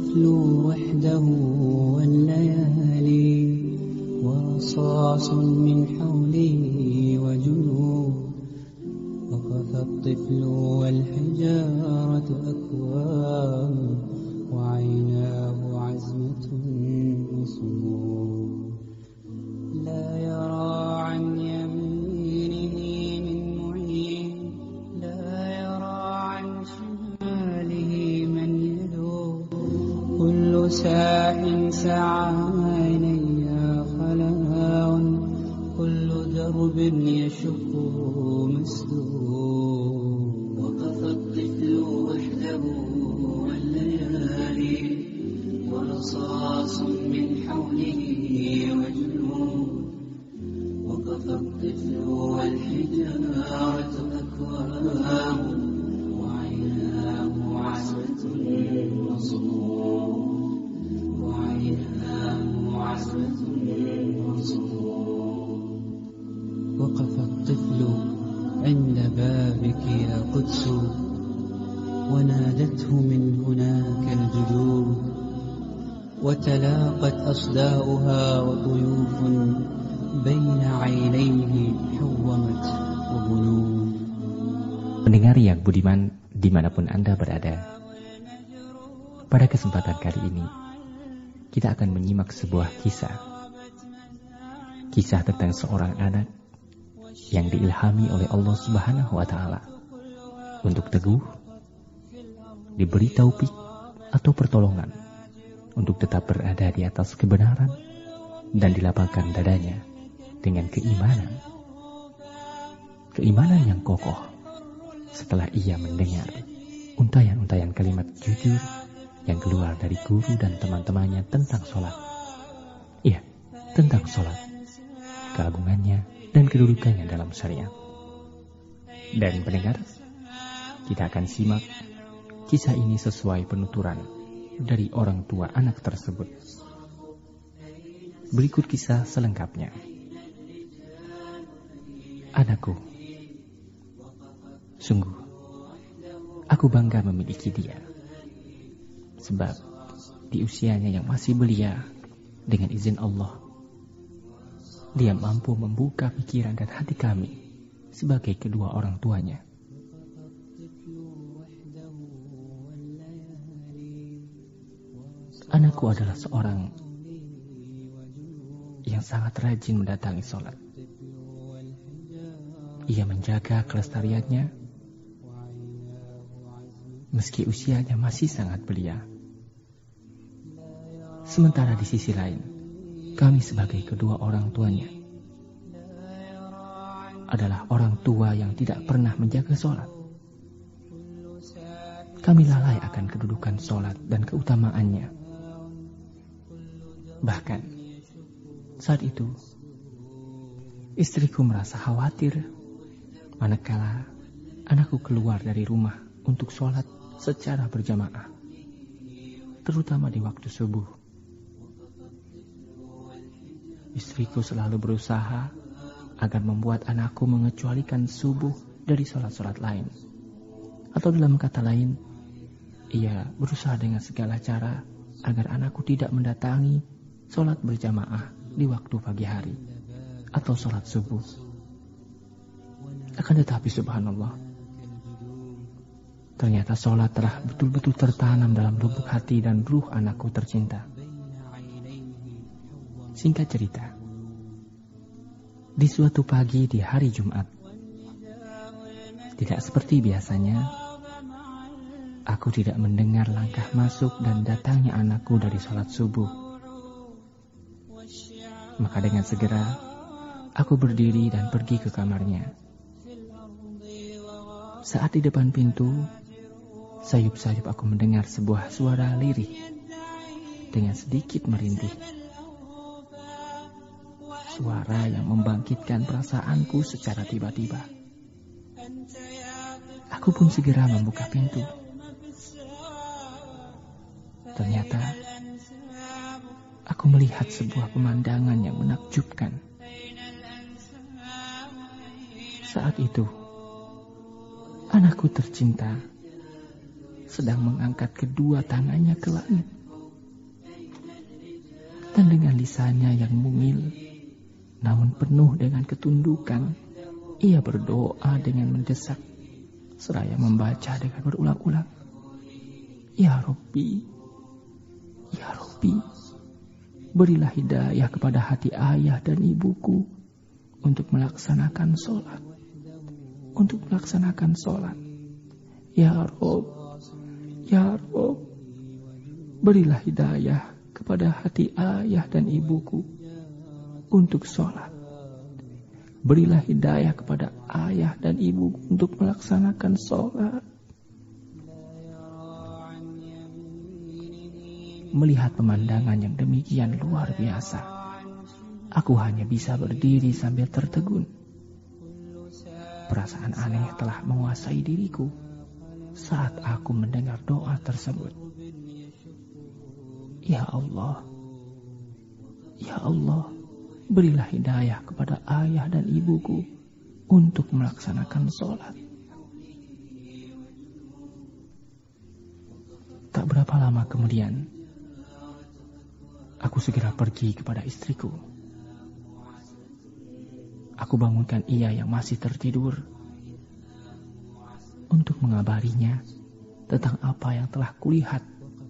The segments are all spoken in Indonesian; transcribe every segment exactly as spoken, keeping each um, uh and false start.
الطفل وحده والليالي ورصاص من حوله وجنود وقف الطفل والحجارة أكوام وعيناه عزمة وصمود لا يرى عن يمينه من معين لا يرى عن شماله من يلوم كل ساح سعى عيني خلاء كل درب يشق مسدود وقف الطفل وحده والليالي ورصاص من حوله وجنود وقف الطفل والحجارة أكوام وعيناه عزمة وصمود وعيناه عزمة وصمود وقف الطفل عند بابك يا قدس ونادته من هناك الجدود وتلاقت أصداؤها وطيوف بين عينيه حومت وبنود. Pendengar yang budiman dimanapun Anda berada, pada kesempatan kali ini kita akan menyimak sebuah kisah kisah tentang seorang anak yang diilhami oleh Allah Subhanahu wa Ta'ala untuk teguh, diberi taufik atau pertolongan untuk tetap berada di atas kebenaran dan dilapangkan dadanya dengan keimanan. Keimanan yang kokoh setelah ia mendengar untayan-untayan kalimat jujur yang keluar dari guru dan teman-temannya tentang sholat. Iya, tentang sholat, keagungannya dan kedudukannya dalam syariat. Dan pendengar, kita akan simak kisah ini sesuai penuturan dari orang tua anak tersebut. Berikut kisah selengkapnya. Anakku, sungguh aku bangga memiliki dia, sebab di usianya yang masih belia, dengan izin Allah, dia mampu membuka pikiran dan hati kami sebagai kedua orang tuanya. Anakku adalah seorang yang sangat rajin mendatangi sholat. Ia menjaga kelestariannya meski usianya masih sangat belia. Sementara di sisi lain, kami sebagai kedua orang tuanya adalah orang tua yang tidak pernah menjaga sholat. Kami lalai akan kedudukan sholat dan keutamaannya. Bahkan saat itu istriku merasa khawatir manakala anakku keluar dari rumah untuk sholat secara berjamaah, terutama di waktu subuh. Istriku selalu berusaha agar membuat anakku mengecualikan subuh dari sholat-sholat lain. Atau dalam kata lain, ia berusaha dengan segala cara agar anakku tidak mendatangi sholat berjamaah di waktu pagi hari atau sholat subuh. Akan tetapi subhanallah, ternyata sholat telah betul-betul tertanam dalam lubuk hati dan ruh anakku tercinta. Singkat cerita, di suatu pagi di hari Jumat, tidak seperti biasanya, aku tidak mendengar langkah masuk dan datangnya anakku dari sholat subuh. Maka dengan segera, aku berdiri dan pergi ke kamarnya. Saat di depan pintu, sayup-sayup aku mendengar sebuah suara lirih dengan sedikit merintih. Suara yang membangkitkan perasaanku secara tiba-tiba. Aku pun segera membuka pintu. Ternyata aku melihat sebuah pemandangan yang menakjubkan. Saat itu, anakku tercinta sedang mengangkat kedua tangannya ke langit Dan dengan lisannya yang mungil, namun penuh dengan ketundukan, ia berdoa dengan mendesak, seraya membaca dengan berulang-ulang. Ya Rabbi, Ya Rabbi, berilah hidayah kepada hati ayah dan ibuku untuk melaksanakan sholat. Untuk melaksanakan sholat. Ya Rabb, Ya Rabb, berilah hidayah kepada hati ayah dan ibuku untuk sholat. Berilah hidayah kepada ayah dan ibuku untuk melaksanakan sholat. Melihat pemandangan yang demikian luar biasa, aku hanya bisa berdiri sambil tertegun. Perasaan aneh telah menguasai diriku saat aku mendengar doa tersebut. Ya Allah, Ya Allah, berilah hidayah kepada ayah dan ibuku untuk melaksanakan sholat. Tak berapa lama kemudian, aku segera pergi kepada istriku. Aku bangunkan ia yang masih tertidur untuk mengabarinya tentang apa yang telah kulihat.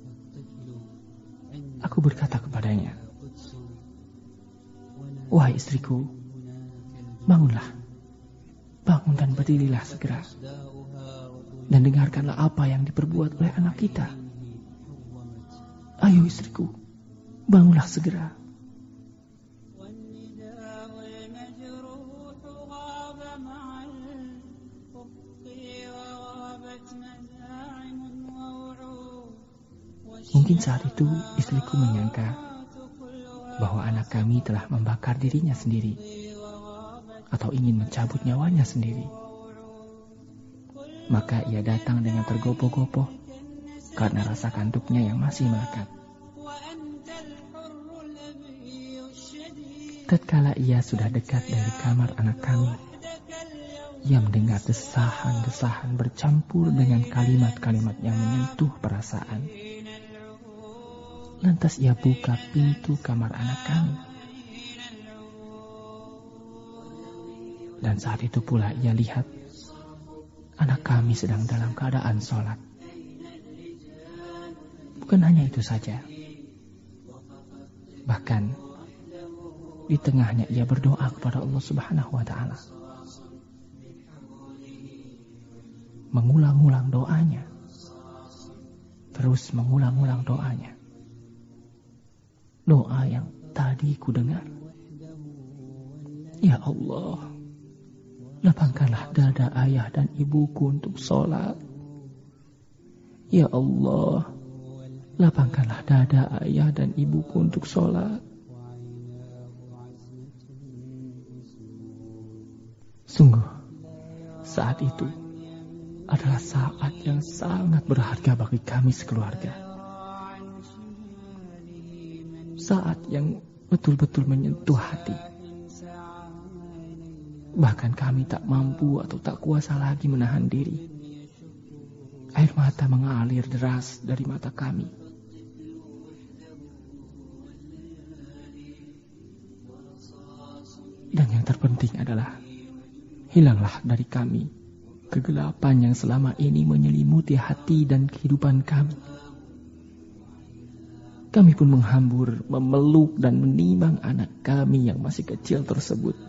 Aku berkata kepadanya, wahai istriku, bangunlah, bangun dan berdirilah segera, dan dengarkanlah apa yang diperbuat oleh anak kita. Ayo istriku, bangunlah segera. Mungkin saat itu istriku menyangka bahwa anak kami telah membakar dirinya sendiri atau ingin mencabut nyawanya sendiri. Maka ia datang dengan tergopoh-gopoh karena rasa kantuknya yang masih melekat. Tatkala ia sudah dekat dari kamar anak kami, ia mendengar desahan-desahan bercampur dengan kalimat-kalimat yang menyentuh perasaan. Lantas ia buka pintu kamar anak kami. Dan saat itu pula ia lihat anak kami sedang dalam keadaan sholat. Bukan hanya itu saja, bahkan di tengahnya ia berdoa kepada Allah Subhanahu wa Ta'ala, mengulang-ulang doanya, terus mengulang-ulang doanya. Doa yang tadi ku dengar. Ya Allah, lapangkanlah dada ayah dan ibuku untuk sholat. Ya Allah, lapangkanlah dada ayah dan ibuku untuk sholat. Sungguh, saat itu adalah saat yang sangat berharga bagi kami sekeluarga. Saat yang betul-betul menyentuh hati. Bahkan kami tak mampu atau tak kuasa lagi menahan diri. Air mata mengalir deras dari mata kami. Dan yang terpenting adalah hilanglah dari kami kegelapan yang selama ini menyelimuti hati dan kehidupan kami. Kami pun menghambur, memeluk dan menimbang anak kami yang masih kecil tersebut.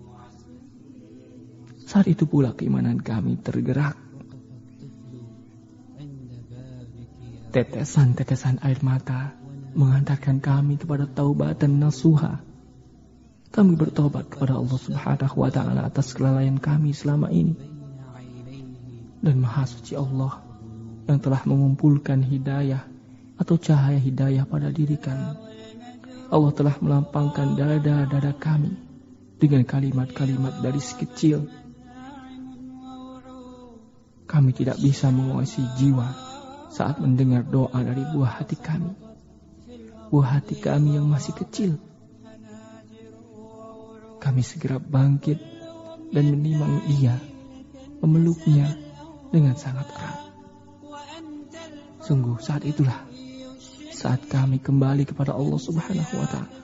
Saat itu pula keimanan kami tergerak. Tetesan-tetesan air mata mengantarkan kami kepada taubatan nasuha. Kami bertobat kepada Allah Subhanahu wa Ta'ala atas kelalaian kami selama ini. Dan Maha Suci Allah yang telah mengumpulkan hidayah atau cahaya hidayah pada diri kami. Allah telah melampangkan dada-dada kami dengan kalimat-kalimat dari si kecil. Kami tidak bisa menguasai jiwa saat mendengar doa dari buah hati kami. Buah hati kami yang masih kecil. Kami segera bangkit dan menimang ia, memeluknya dengan sangat erat. Sungguh saat itulah saat kami kembali kepada Allah Subhanahu wa Ta'ala.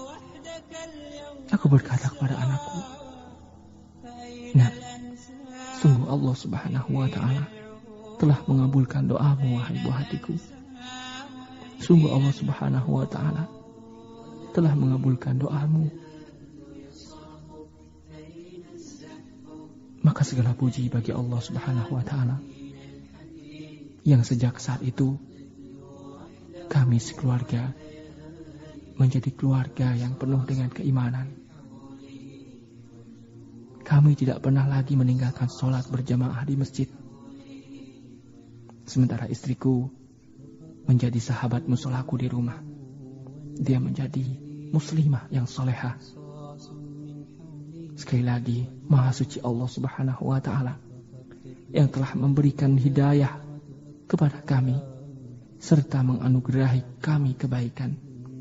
Aku berkata kepada anakku, nah, sungguh Allah Subhanahu wa Ta'ala telah mengabulkan doamu, wahai buah hatiku. Sungguh Allah Subhanahu wa Ta'ala telah mengabulkan doamu. Maka segala puji bagi Allah Subhanahu wa Ta'ala yang sejak saat itu kami sekeluarga menjadi keluarga yang penuh dengan keimanan. Kami tidak pernah lagi meninggalkan sholat berjamaah di masjid. Sementara istriku menjadi sahabat musolaku di rumah. Dia menjadi muslimah yang solehah. Sekali lagi, Maha Suci Allah Subhanahu wa Ta'ala yang telah memberikan hidayah kepada kami serta menganugerahi kami kebaikan.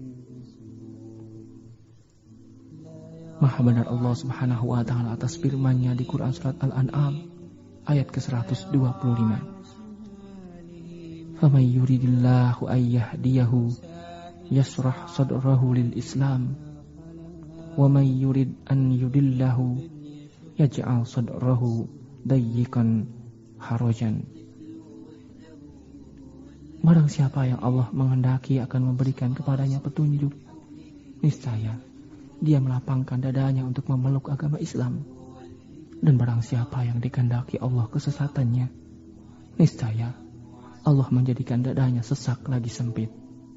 Maha benar Allah Subhanahu wa Ta'ala atas firman-Nya di Quran surat Al-An'am ayat ke seratus dua puluh lima. "Faman yuridillahu ay yahdiyahu yashrah sadrahu lil Islam wa man yurid an yudillahu yaj'al sadrahu dayyikan harajan." Barang siapa yang Allah menghendaki akan memberikan kepadanya petunjuk, niscaya dia melapangkan dadanya untuk memeluk agama Islam. Dan barang siapa yang dikehendaki Allah kesesatannya, niscaya Allah menjadikan dadanya sesak lagi sempit.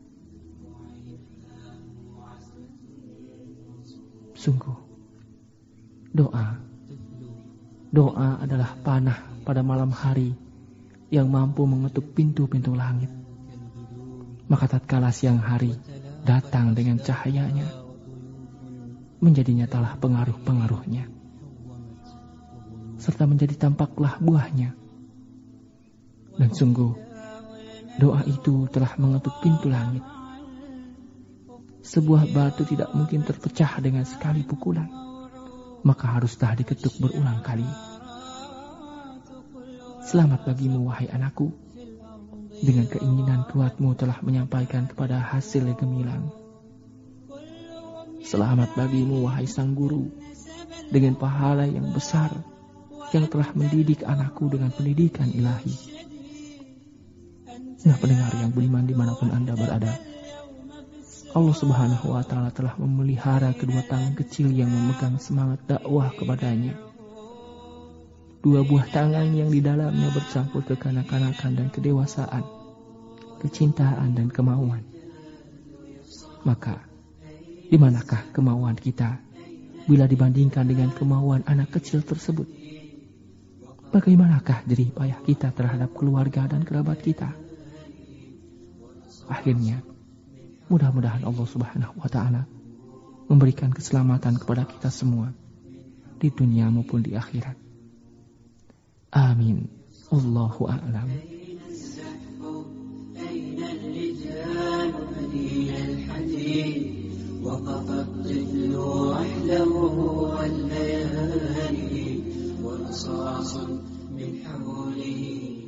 Sungguh, doa, doa adalah panah pada malam hari yang mampu mengetuk pintu-pintu langit. Maka tatkala siang hari datang dengan cahayanya, menjadi nyatalah pengaruh-pengaruhnya, serta menjadi tampaklah buahnya. Dan sungguh, doa itu telah mengetuk pintu langit. Sebuah batu tidak mungkin terpecah dengan sekali pukulan, maka haruslah diketuk berulang kali. Selamat bagimu, wahai anakku, dengan keinginan kuatmu telah menyampaikan kepada hasil yang gemilang. Selamat bagimu, wahai sang guru, dengan pahala yang besar yang telah mendidik anakku dengan pendidikan ilahi. Nah, pendengar yang budiman dimanapun Anda berada, Allah Subhanahu wa Ta'ala telah memelihara kedua tangan kecil yang memegang semangat dakwah kepadanya. Dua buah tangan yang di dalamnya bercampur kekanak-kanakan dan kedewasaan, kecintaan dan kemauan. Maka, di manakah kemauan kita bila dibandingkan dengan kemauan anak kecil tersebut? Bagaimanakah jerih payah kita terhadap keluarga dan kerabat kita? Akhirnya, mudah-mudahan Allah Subhanahu wa Ta'ala memberikan keselamatan kepada kita semua di dunia maupun di akhirat. Amin. Allahu a'lam. وقف الطفل وحده والليالي ورصاص من حوله